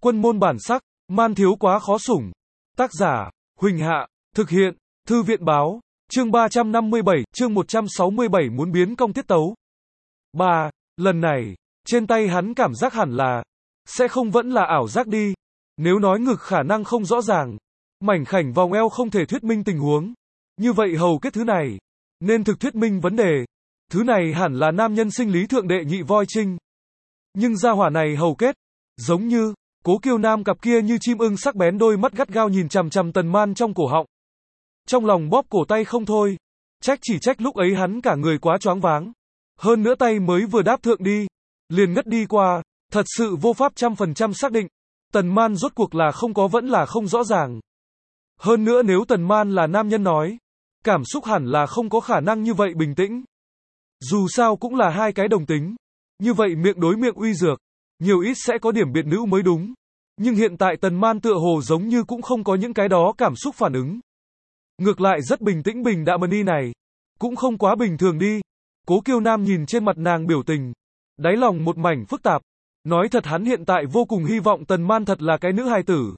Quân môn bản sắc, man thiếu quá khó sủng. Tác giả, Huỳnh Hạ, thực hiện, Thư viện báo, chương 357, chương 167 muốn biến công tiết tấu. 3. Lần này, trên tay hắn cảm giác hẳn là, sẽ không vẫn là ảo giác đi. Nếu nói ngực khả năng không rõ ràng, mảnh khảnh vòng eo không thể thuyết minh tình huống. Như vậy hầu kết thứ này, nên thực thuyết minh vấn đề. Thứ này hẳn là nam nhân sinh lý thượng đệ nhị voi trinh. Nhưng gia hỏa này hầu kết, giống như, Cố Kiêu Nam cặp kia như chim ưng sắc bén đôi mắt gắt gao nhìn chằm chằm Tần Man trong cổ họng. Trong lòng bóp cổ tay không thôi. Chỉ trách lúc ấy hắn cả người quá choáng váng. Hơn nữa tay mới vừa đáp thượng đi, liền ngất đi qua, thật sự vô pháp 100% xác định. Tần Man rốt cuộc là không có vẫn là không rõ ràng. Hơn nữa nếu Tần Man là nam nhân nói, cảm xúc hẳn là không có khả năng như vậy bình tĩnh. Dù sao cũng là hai cái đồng tính. Như vậy miệng đối miệng uy dược, nhiều ít sẽ có điểm biệt nữ mới đúng. Nhưng hiện tại Tần Man tựa hồ giống như cũng không có những cái đó cảm xúc phản ứng. Ngược lại rất bình tĩnh bình đạm đi này. Cũng không quá bình thường đi. Cố Kiêu Nam nhìn trên mặt nàng biểu tình, đáy lòng một mảnh phức tạp. Nói thật hắn hiện tại vô cùng hy vọng Tần Man thật là cái nữ hài tử.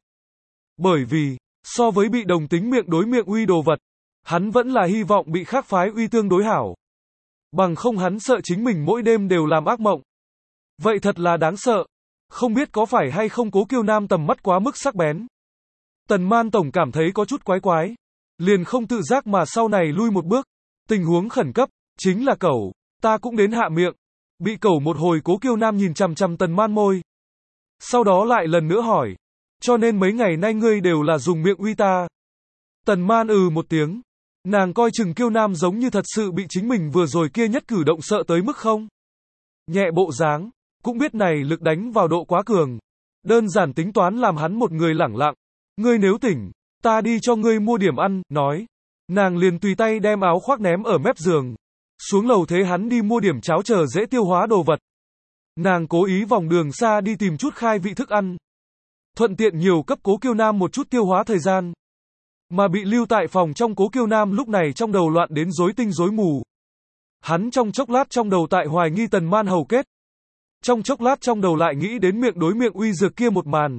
Bởi vì, so với bị đồng tính miệng đối miệng uy đồ vật, hắn vẫn là hy vọng bị khác phái uy tương đối hảo. Bằng không hắn sợ chính mình mỗi đêm đều làm ác mộng. Vậy thật là đáng sợ. Không biết có phải hay không Cố Kiêu Nam tầm mắt quá mức sắc bén. Tần Man tổng cảm thấy có chút quái quái. Liền không tự giác mà sau này lui một bước. Tình huống khẩn cấp, chính là cẩu, ta cũng đến hạ miệng. Bị cẩu một hồi Cố Kiêu Nam nhìn chằm chằm Tần Man môi. Sau đó lại lần nữa hỏi. Cho nên mấy ngày nay ngươi đều là dùng miệng uy ta. Tần Man một tiếng. Nàng coi chừng Kiêu Nam giống như thật sự bị chính mình vừa rồi kia nhất cử động sợ tới mức không. Nhẹ bộ dáng, cũng biết này lực đánh vào độ quá cường. Đơn giản tính toán làm hắn một người lẳng lặng. Ngươi nếu tỉnh, ta đi cho ngươi mua điểm ăn, nói. Nàng liền tùy tay đem áo khoác ném ở mép giường. Xuống lầu thế hắn đi mua điểm cháo chờ dễ tiêu hóa đồ vật. Nàng cố ý vòng đường xa đi tìm chút khai vị thức ăn. Thuận tiện nhiều cấp Cố Kiêu Nam một chút tiêu hóa thời gian. Mà bị lưu tại phòng trong Cố Kiêu Nam lúc này trong đầu loạn đến rối tinh rối mù. Hắn trong chốc lát trong đầu tại hoài nghi Tần Man hầu kết. Trong chốc lát trong đầu lại nghĩ đến miệng đối miệng uy dược kia một màn.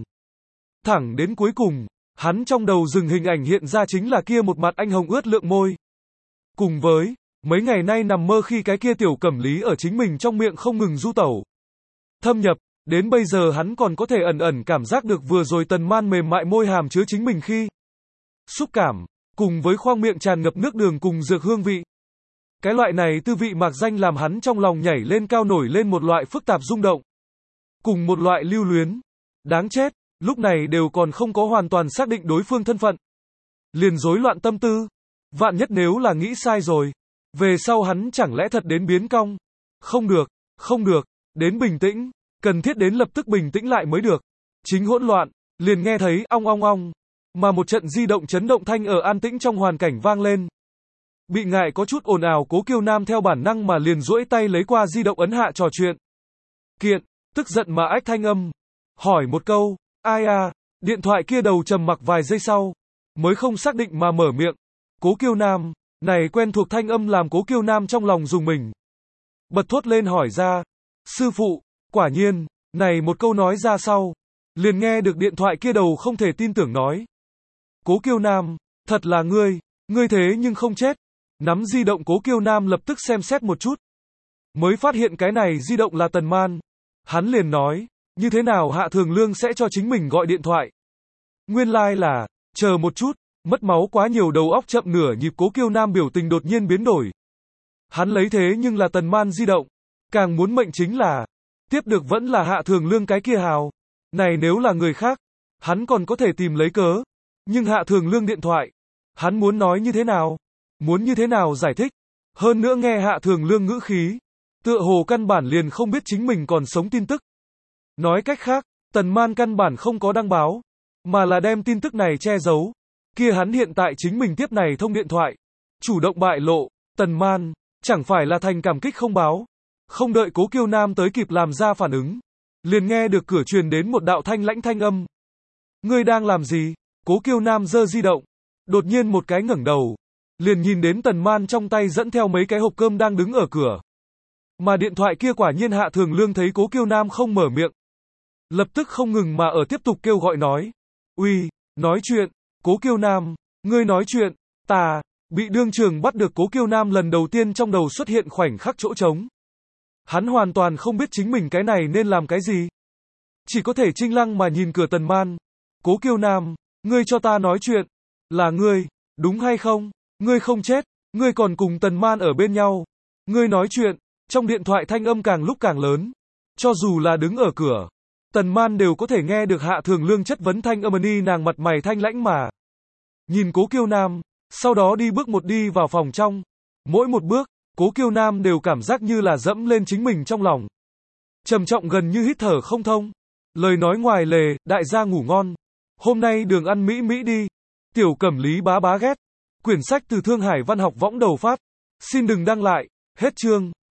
Thẳng đến cuối cùng, hắn trong đầu dừng hình ảnh hiện ra chính là kia một mặt anh hồng ướt lượng môi. Cùng với, mấy ngày nay nằm mơ khi cái kia tiểu cẩm lý ở chính mình trong miệng không ngừng du tẩu. Thâm nhập, đến bây giờ hắn còn có thể ẩn ẩn cảm giác được vừa rồi Tần Man mềm mại môi hàm chứa chính mình khi. Xúc cảm, cùng với khoang miệng tràn ngập nước đường cùng dược hương vị. Cái loại này tư vị mạc danh làm hắn trong lòng nhảy lên cao nổi lên một loại phức tạp rung động. Cùng một loại lưu luyến. Đáng chết, lúc này đều còn không có hoàn toàn xác định đối phương thân phận. Liền rối loạn tâm tư. Vạn nhất nếu là nghĩ sai rồi. Về sau hắn chẳng lẽ thật đến biến cong. Không được, đến bình tĩnh. Cần thiết đến lập tức bình tĩnh lại mới được. Chính hỗn loạn, liền nghe thấy ong ong ong. Mà một trận di động chấn động thanh ở an tĩnh trong hoàn cảnh vang lên. Bị ngại có chút ồn ào Cố Kiêu Nam theo bản năng mà liền duỗi tay lấy qua di động ấn hạ trò chuyện. Kiện, tức giận mà ách thanh âm. Hỏi một câu, ai à, điện thoại kia đầu trầm mặc vài giây sau. Mới không xác định mà mở miệng. Cố Kiêu Nam, này quen thuộc thanh âm làm Cố Kiêu Nam trong lòng rùng mình. Bật thốt lên hỏi ra. Sư phụ, quả nhiên, này một câu nói ra sau. Liền nghe được điện thoại kia đầu không thể tin tưởng nói. Cố Kiêu Nam, thật là ngươi thế nhưng không chết. Nắm di động Cố Kiêu Nam lập tức xem xét một chút. Mới phát hiện cái này di động là Tần Man. Hắn liền nói, như thế nào Hạ Thường Lương sẽ cho chính mình gọi điện thoại. Nguyên lai là, chờ một chút, mất máu quá nhiều đầu óc chậm nửa nhịp Cố Kiêu Nam biểu tình đột nhiên biến đổi. Hắn lấy thế nhưng là Tần Man di động. Càng muốn mệnh chính là, tiếp được vẫn là Hạ Thường Lương cái kia hào. Này nếu là người khác, hắn còn có thể tìm lấy cớ. Nhưng Hạ Thường Lương điện thoại, hắn muốn nói như thế nào? Muốn như thế nào giải thích? Hơn nữa nghe Hạ Thường Lương ngữ khí, tựa hồ căn bản liền không biết chính mình còn sống tin tức. Nói cách khác, Tần Man căn bản không có đăng báo, mà là đem tin tức này che giấu. Kia hắn hiện tại chính mình tiếp này thông điện thoại, chủ động bại lộ, Tần Man, chẳng phải là thành cảm kích không báo. Không đợi Cố Kiêu Nam tới kịp làm ra phản ứng, liền nghe được cửa truyền đến một đạo thanh lãnh thanh âm. Ngươi đang làm gì? Cố Kiêu Nam giơ di động, đột nhiên một cái ngẩng đầu, liền nhìn đến Tần Man trong tay dẫn theo mấy cái hộp cơm đang đứng ở cửa. Mà điện thoại kia quả nhiên Hạ Thường Lương thấy Cố Kiêu Nam không mở miệng, lập tức không ngừng mà ở tiếp tục kêu gọi nói. Uy, nói chuyện, Cố Kiêu Nam, ngươi nói chuyện, ta, bị đương trường bắt được Cố Kiêu Nam lần đầu tiên trong đầu xuất hiện khoảnh khắc chỗ trống. Hắn hoàn toàn không biết chính mình cái này nên làm cái gì. Chỉ có thể trinh lăng mà nhìn cửa Tần Man. Cố Kiêu Nam, ngươi cho ta nói chuyện, là ngươi, đúng hay không? Ngươi không chết, ngươi còn cùng Tần Man ở bên nhau. Ngươi nói chuyện, trong điện thoại thanh âm càng lúc càng lớn. Cho dù là đứng ở cửa, Tần Man đều có thể nghe được Hạ Thường Lương chất vấn thanh âm ni nàng mặt mày thanh lãnh mà. Nhìn Cố Kiêu Nam, sau đó đi bước một đi vào phòng trong. Mỗi một bước, Cố Kiêu Nam đều cảm giác như là dẫm lên chính mình trong lòng. Trầm trọng gần như hít thở không thông. Lời nói ngoài lề, đại gia ngủ ngon. Hôm nay đường ăn mỹ mỹ đi. Tiểu Cẩm Lý bá bá ghét. Quyển sách từ Thương Hải Văn học võng đầu phát. Xin đừng đăng lại. Hết chương.